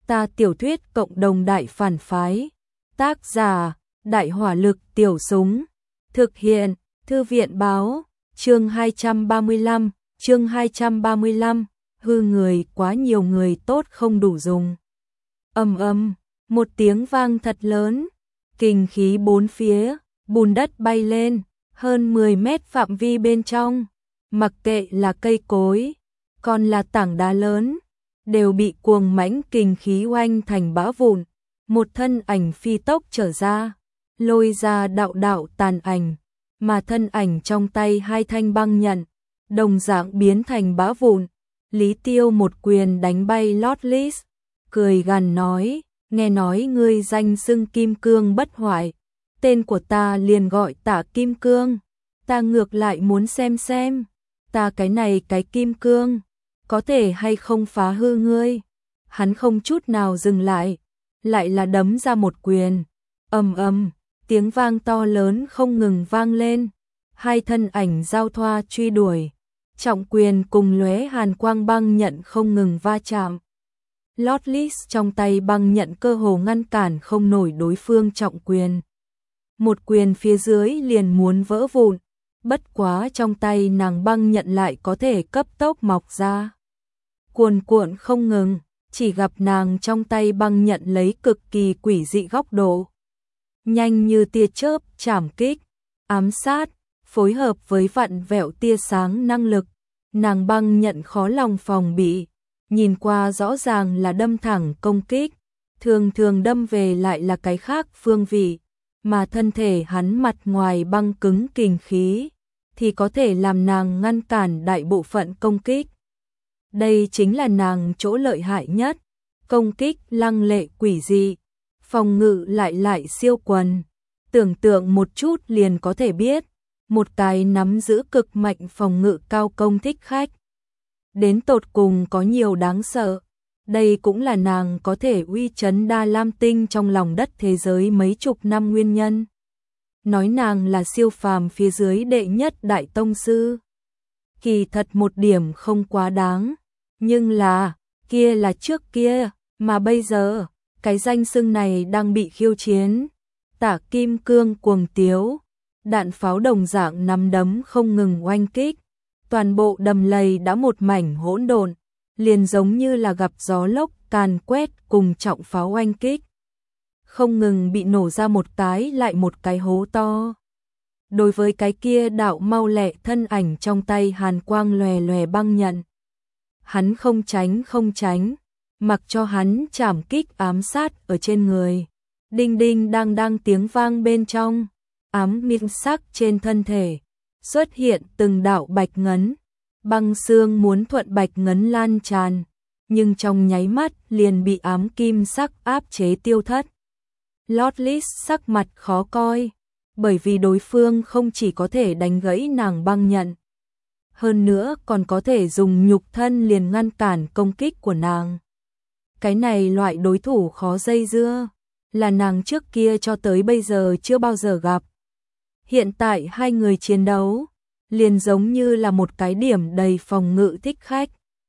Ta tiểu thuyết cộng đồng đại phản phái. Tác giả: Đại hỏa lực tiểu súng. Thực hiện: Thư viện báo. Chương 235, hư người, quá nhiều người tốt không đủ dùng. Ầm ầm, một tiếng vang thật lớn, kình khí bốn phía, bùn đất bay lên, hơn 10 mét phạm vi bên trong, mặc kệ là cây cối, còn là tảng đá lớn, đều bị cuồng mãnh kình khí oanh thành bã vụn. Một thân ảnh phi tốc trở ra, lôi ra đạo đạo tàn ảnh, mà thân ảnh trong tay hai thanh băng nhận, đồng dạng biến thành bã vụn. Lý Tiêu một quyền đánh bay Lotless, cười gằn nói, nghe nói ngươi danh xưng Kim Cương bất hoại, tên của ta liền gọi Tạ Kim Cương, ta ngược lại muốn xem, ta cái này cái Kim Cương, có thể hay không phá hư ngươi. Hắn không chút nào dừng lại là đấm ra một quyền, ầm ầm, tiếng vang to lớn không ngừng vang lên, hai thân ảnh giao thoa truy đuổi, trọng quyền cùng lóe hàn quang băng nhận không ngừng va chạm. Lotless trong tay băng nhận cơ hồ ngăn cản không nổi đối phương trọng quyền. Một quyền phía dưới liền muốn vỡ vụn, bất quá trong tay nàng băng nhận lại có thể cấp tốc mọc ra. Cuồn cuộn không ngừng, chỉ gặp nàng trong tay băng nhận lấy cực kỳ quỷ dị góc độ. Nhanh như tia chớp, chảm kích, ám sát, phối hợp với vặn vẹo tia sáng năng lực, nàng băng nhận khó lòng phòng bị, nhìn qua rõ ràng là đâm thẳng công kích, thường thường đâm về lại là cái khác phương vị, mà thân thể hắn mặt ngoài băng cứng kình khí, thì có thể làm nàng ngăn cản đại bộ phận công kích. Đây chính là nàng chỗ lợi hại nhất, công kích lăng lệ quỷ dị, phòng ngự lại siêu quần. Tưởng tượng một chút liền có thể biết, một cái nắm giữ cực mạnh phòng ngự cao công thích khách. Đến tột cùng có nhiều đáng sợ, đây cũng là nàng có thể uy chấn Đa Lam Tinh trong lòng đất thế giới mấy chục năm nguyên nhân. Nói nàng là siêu phàm phía dưới đệ nhất đại tông sư, kỳ thật một điểm không quá đáng, nhưng là, kia là trước kia, mà bây giờ, cái danh xưng này đang bị khiêu chiến. Tạ Kim Cương cuồng tiếu, đạn pháo đồng dạng nắm đấm không ngừng oanh kích, toàn bộ đầm lầy đã một mảnh hỗn độn, liền giống như là gặp gió lốc càn quét cùng trọng pháo oanh kích, không ngừng bị nổ ra một cái lại một cái hố to. Đối với cái kia đạo mau lẹ thân ảnh trong tay hàn quang lòe lòe băng nhận, hắn không tránh, mặc cho hắn chảm kích ám sát ở trên người. Đinh đinh đang tiếng vang bên trong, ám minh sắc trên thân thể, xuất hiện từng đạo bạch ngấn, băng xương muốn thuận bạch ngấn lan tràn, nhưng trong nháy mắt liền bị ám kim sắc áp chế tiêu thất. Lotless sắc mặt khó coi, bởi vì đối phương không chỉ có thể đánh gãy nàng băng nhận, hơn nữa còn có thể dùng nhục thân liền ngăn cản công kích của nàng. Cái này loại đối thủ khó dây dưa, là nàng trước kia cho tới bây giờ chưa bao giờ gặp. Hiện tại hai người chiến đấu, liền giống như là một cái điểm đầy phòng ngự thích khách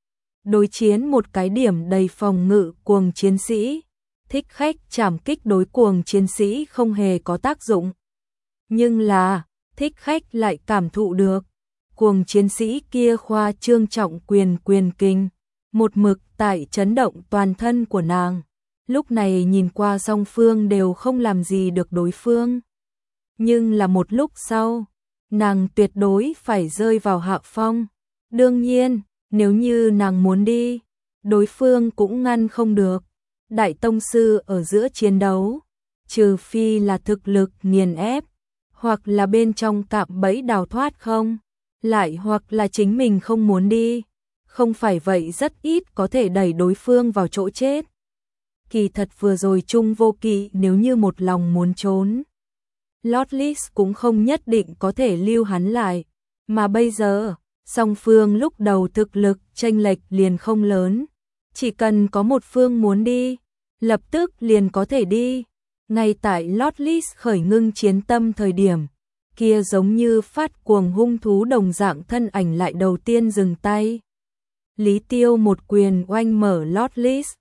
đối chiến một cái điểm đầy phòng ngự cuồng chiến sĩ. Thích khách chảm kích đối cuồng chiến sĩ không hề có tác dụng, nhưng là thích khách lại cảm thụ được cuồng chiến sĩ kia khoa trương trọng quyền kình, một mực tại chấn động toàn thân của nàng. Lúc này nhìn qua song phương đều không làm gì được đối phương, nhưng là một lúc sau, nàng tuyệt đối phải rơi vào hạ phong. Đương nhiên, nếu như nàng muốn đi, đối phương cũng ngăn không được. Đại tông sư ở giữa chiến đấu, trừ phi là thực lực nghiền ép, hoặc là bên trong cạm bẫy đào thoát không, lại hoặc là chính mình không muốn đi, không phải vậy rất ít có thể đẩy đối phương vào chỗ chết. Kỳ thật vừa rồi Trung Vô Kỵ nếu như một lòng muốn trốn, Lotless cũng không nhất định có thể lưu hắn lại, mà bây giờ, song phương lúc đầu thực lực chênh lệch liền không lớn, chỉ cần có một phương muốn đi, lập tức liền có thể đi. Ngay tại Lotless khởi ngưng chiến tâm thời điểm, kia giống như phát cuồng hung thú đồng dạng thân ảnh lại đầu tiên dừng tay. Lý Tiêu một quyền oanh mở Lotless,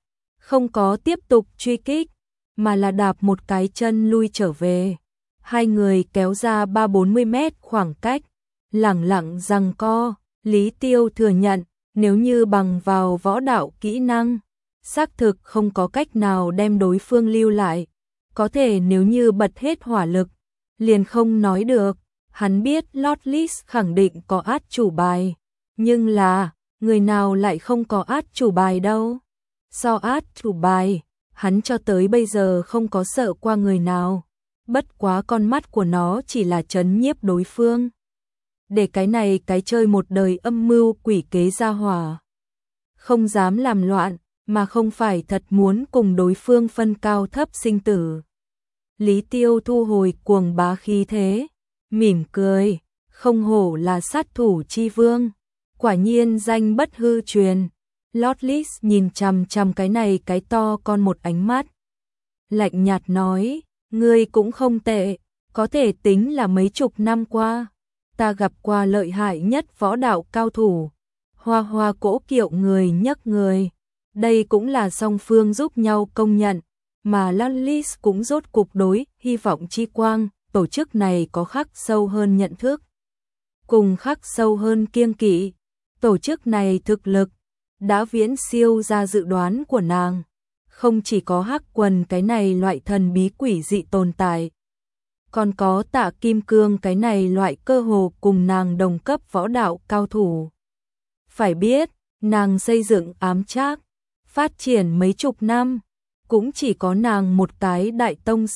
không có tiếp tục truy kích, mà là đạp một cái chân lui trở về. Hai người kéo ra 30-40 mét khoảng cách, lẳng lặng giằng co. Lý Tiêu thừa nhận, nếu như bằng vào võ đạo kỹ năng, xác thực không có cách nào đem đối phương lưu lại. Có thể nếu như bật hết hỏa lực, liền không nói được. Hắn biết Lotless khẳng định có át chủ bài, nhưng là, người nào lại không có át chủ bài đâu. So át chủ bài, hắn cho tới bây giờ không có sợ qua người nào. Bất quá con mắt của nó chỉ là trấn nhiếp đối phương. Để cái này cái chơi một đời âm mưu quỷ kế ra hỏa. Không dám làm loạn, mà không phải thật muốn cùng đối phương phân cao thấp sinh tử. Lý Tiêu thu hồi cuồng bá khí thế, mỉm cười, không hổ là sát thủ chi vương. Quả nhiên danh bất hư truyền. Lotless nhìn chằm chằm cái này cái to con một ánh mắt. Lạnh nhạt nói, ngươi cũng không tệ, có thể tính là mấy chục năm qua. Ta gặp qua lợi hại nhất võ đạo cao thủ. Hoa hoa cỗ kiệu người nhấc người. Đây cũng là song phương giúp nhau công nhận. Mà Lotless cũng rốt cục đối hy vọng chi quang. Tổ chức này có khắc sâu hơn nhận thức. Cùng khắc sâu hơn kiêng kỵ. Tổ chức này thực lực đã viễn siêu ra dự đoán của nàng. Không chỉ có Hắc Quần cái này loại thần bí quỷ dị tồn tại, còn có Tạ Kim Cương cái này loại cơ hồ cùng nàng đồng cấp võ đạo cao thủ. Phải biết, nàng xây dựng ám trác, phát triển mấy chục năm, cũng chỉ có nàng một cái đại tông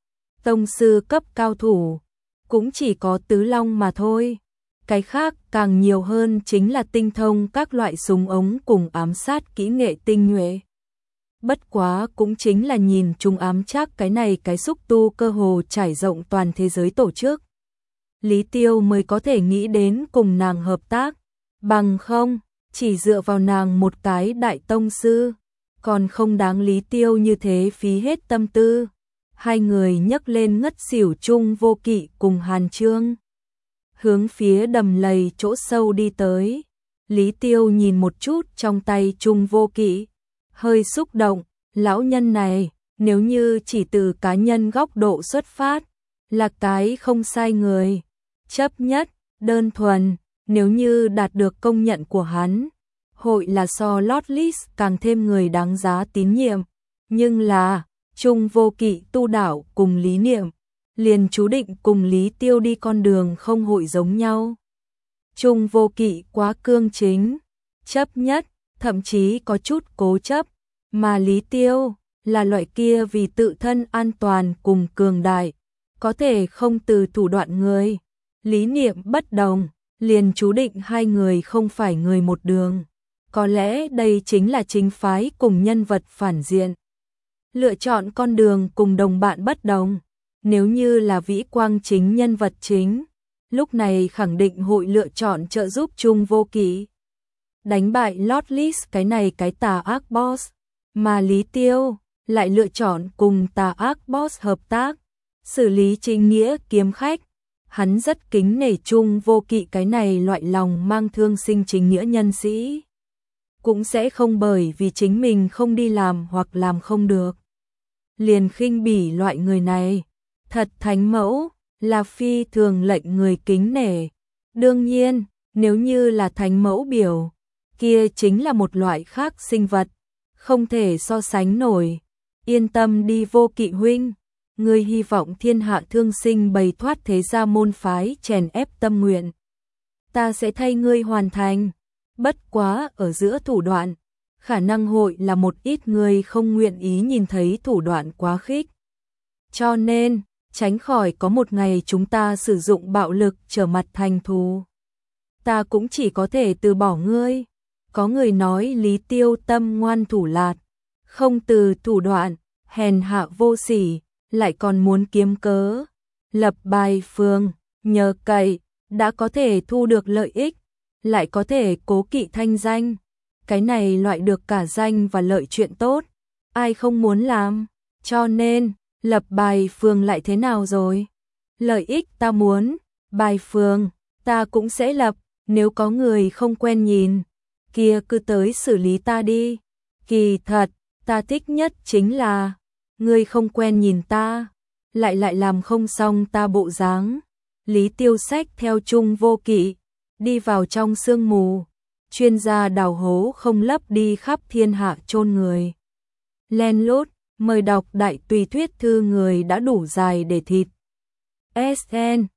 sư cấp cao thủ, cũng chỉ có Tứ Long mà thôi. Cái khác càng nhiều hơn chính là tinh thông các loại súng ống cùng ám sát kỹ nghệ tinh nhuệ. Bất quá cũng chính là nhìn chung ám trác cái này cái xúc tu cơ hồ trải rộng toàn thế giới tổ chức. Lý Tiêu mới có thể nghĩ đến cùng nàng hợp tác, bằng không, chỉ dựa vào nàng một cái đại tông sư, còn không đáng Lý Tiêu như thế phí hết tâm tư. Hai người nhấc lên ngất xỉu Chung Vô Kỵ cùng Hàn Chương, hướng phía đầm lầy chỗ sâu đi tới. Lý Tiêu nhìn một chút trong tay Chung Vô Kỵ, hơi xúc động, lão nhân này, nếu như chỉ từ cá nhân góc độ xuất phát, là cái không sai người. Chấp nhất, đơn thuần, nếu như đạt được công nhận của hắn, hội là so Lotless càng thêm người đáng giá tín nhiệm. Nhưng là, Chung Vô Kỵ tu đạo cùng lý niệm, liền chú định cùng Lý Tiêu đi con đường không hội giống nhau. Chung Vô Kỵ quá cương chính, chấp nhất, thậm chí có chút cố chấp, mà Lý Tiêu là loại kia vì tự thân an toàn cùng cường đại, có thể không từ thủ đoạn người. Lý niệm bất đồng, liền chú định hai người không phải người một đường. Có lẽ đây chính là chính phái cùng nhân vật phản diện. Lựa chọn con đường cùng đồng bạn bất đồng. Nếu như là Vĩ Quang chính nhân vật chính, lúc này khẳng định hội lựa chọn trợ giúp Chung Vô Kỵ, đánh bại Lotless cái này cái tà ác boss, mà Lý Tiêu lại lựa chọn cùng tà ác boss hợp tác, xử lý chính nghĩa kiếm khách. Hắn rất kính nể Chung Vô Kỵ cái này loại lòng mang thương sinh chính nghĩa nhân sĩ, cũng sẽ không bởi vì chính mình không đi làm hoặc làm không được, liền khinh bỉ loại người này. Thật thánh mẫu, là phi thường lệnh người kính nể. Đương nhiên, nếu như là thánh mẫu biểu, kia chính là một loại khác sinh vật, không thể so sánh nổi. Yên tâm đi Vô Kỵ huynh, ngươi hy vọng thiên hạ thương sinh bày thoát thế gia môn phái chèn ép tâm nguyện, ta sẽ thay ngươi hoàn thành. Bất quá ở giữa thủ đoạn, khả năng hội là một ít người không nguyện ý nhìn thấy thủ đoạn quá khích. Cho nên, tránh khỏi có một ngày chúng ta sử dụng bạo lực trở mặt thành thù, ta cũng chỉ có thể từ bỏ ngươi. Có người nói Lý Tiêu tâm ngoan thủ lạt, không từ thủ đoạn, hèn hạ vô sỉ, lại còn muốn kiếm cớ, lập bài phương, nhờ cậy, đã có thể thu được lợi ích, lại có thể cố kỵ thanh danh. Cái này loại được cả danh và lợi chuyện tốt, ai không muốn làm. Cho nên, lập bài phương lại thế nào rồi? Lợi ích ta muốn, bài phương ta cũng sẽ lập, nếu có người không quen nhìn, kia cứ tới xử lý ta đi. Kỳ thật, Ta thích nhất chính là, ngươi không quen nhìn ta, lại làm không xong ta bộ dáng. Lý Tiêu xách theo Trung Vô Kỵ, đi vào trong sương mù, chuyên gia đào hố không lấp đi khắp thiên hạ chôn người. Len lút, mời đọc đại tùy thuyết thư người đã đủ dài để thịt. SN